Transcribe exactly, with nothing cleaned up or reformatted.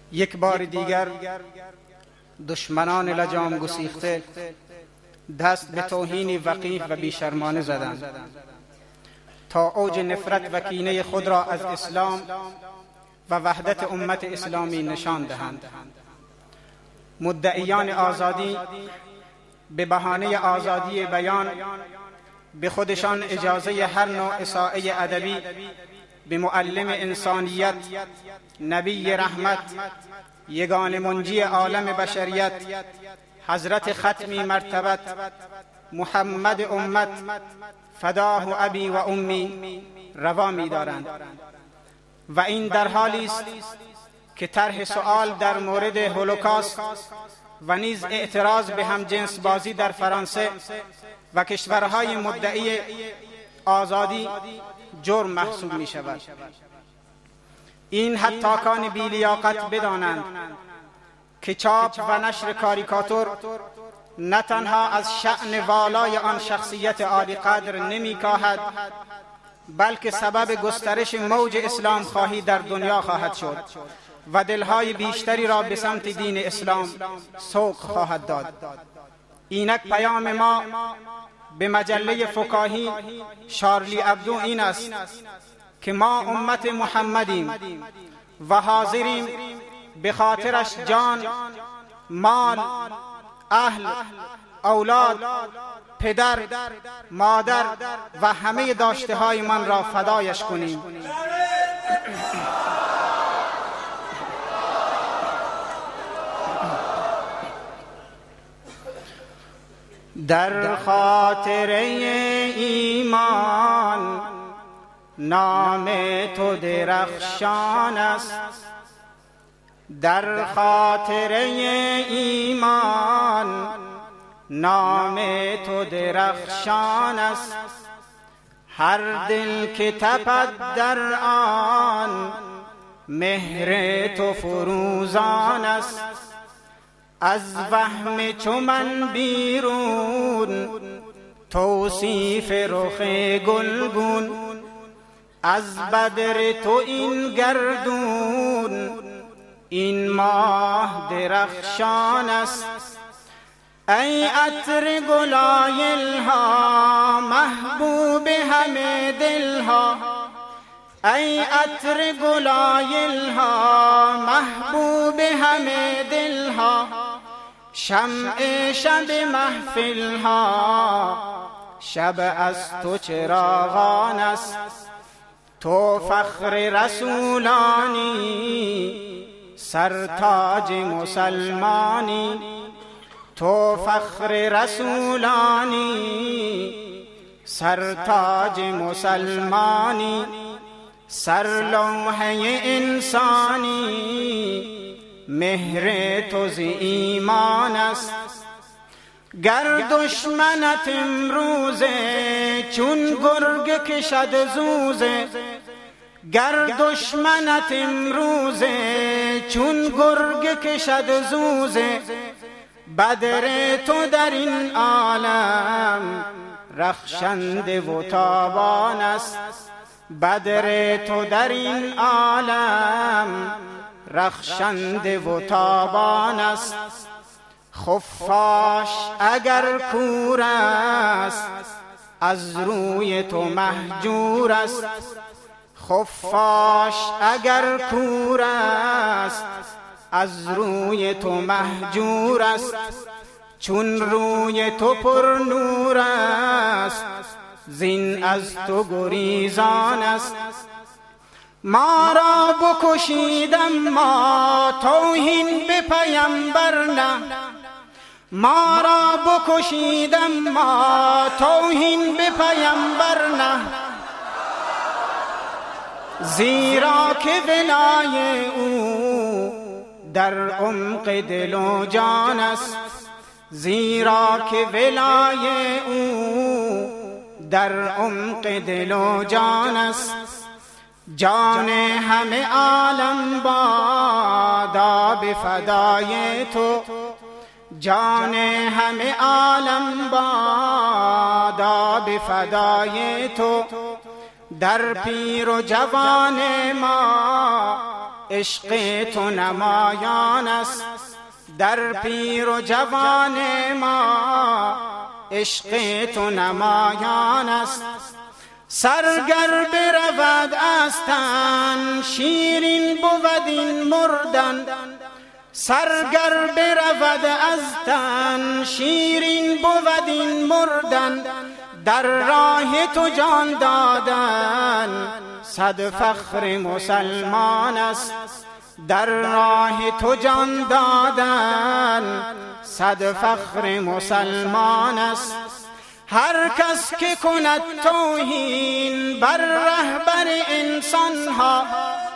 یک بار دیگر دشمنان لجام گسیخته دست به توهین وقیح و بیشرمانه زدند تا اوج نفرت و کینه خود را از اسلام و وحدت امت اسلامی نشان دهند. مدعیان آزادی به بهانه آزادی بیان به خودشان اجازه هر نوع اساءه ادبی به معلم انسانیت، نبی رحمت، یگان منجی عالم بشریت، حضرت ختمی مرتبت، محمد امت، فداه ابی و امی روا می دارند و این در حالی است که طرح سؤال در مورد هولوکاست و نیز اعتراض به همجنس بازی در فرانسه و کشورهای مدعی آزادی جرم محسوب می شود. این حتاکان بی لیاقت بدانند که چاپ و نشر کاریکاتور نه تنها از شأن والای آن شخصیت عالی قدر نمی کاهد، بلکه سبب گسترش موج اسلام خواهی در دنیا خواهد شد و دلهای بیشتری را به سمت دین اسلام سوق خواهد داد. اینک پیام ما به مجله فکاهی شارلی ابدو این است که ما امت محمدیم و حاضریم به خاطرش جان، مال، اهل، اولاد، پدر، مادر و همه داشته های من را فدایش کنیم. در خاطر ایمان نام تو درخشان است، در خاطر ایمان نام تو درخشان است، هر دل که تپد در آن مهر تو فروزان است. از وهم چو من بیرون توصیف رخ گلگون، از بدر تو این گردون این ماه درخشان است. ای عطر گلایل ها محبوب همه دل ها، ای عطر گلایل ها محبوب همه دل ها، شمع شب محفل ها شب از تو چراغان است. تو فخر رسولانی سرتاج مسلمانی، تو فخر رسولانی سرتاج مسلمانی، سرلوحه انسانی مهر تو ز ایمان است. گر دشمنت امروزه چون گرگ کشد زوزه، گر دشمنت امروزه چون گرگ کشد زوزه، بدر تو در این عالم رخشنده و تابان است. بدر تو در این عالم رخشنده و تابان است. خفاش اگر کور است از روی تو مهجور است، خفاش اگر کور است از روی تو مهجور است. چون روی تو پر نور است زین از تو گریزان است. ما را بکشیدم ما توهین به پیمبر نه، ما را بکشیدم ما توهین به پیمبر نه، زیرا که ولای او در عمق دل و جان است، زیرا که ولای او در عمق دل و جان است. جان همه عالم بادا به فدای تو، جان همه عالم بادا به فدای تو. در پیر و جوان ما عشق تو نمایان است در پیر و جوان ما، عشق تو نمایان است. سرگر برود از تن شیرین بود این مردن، سرگر برود از تن شیرین بود این مردن. در راه تو جان دادن صد فخر مسلمان است، در راه تو جان دادن صد فخر مسلمان است. هر کس که کند توهین بر رهبر انسان ها،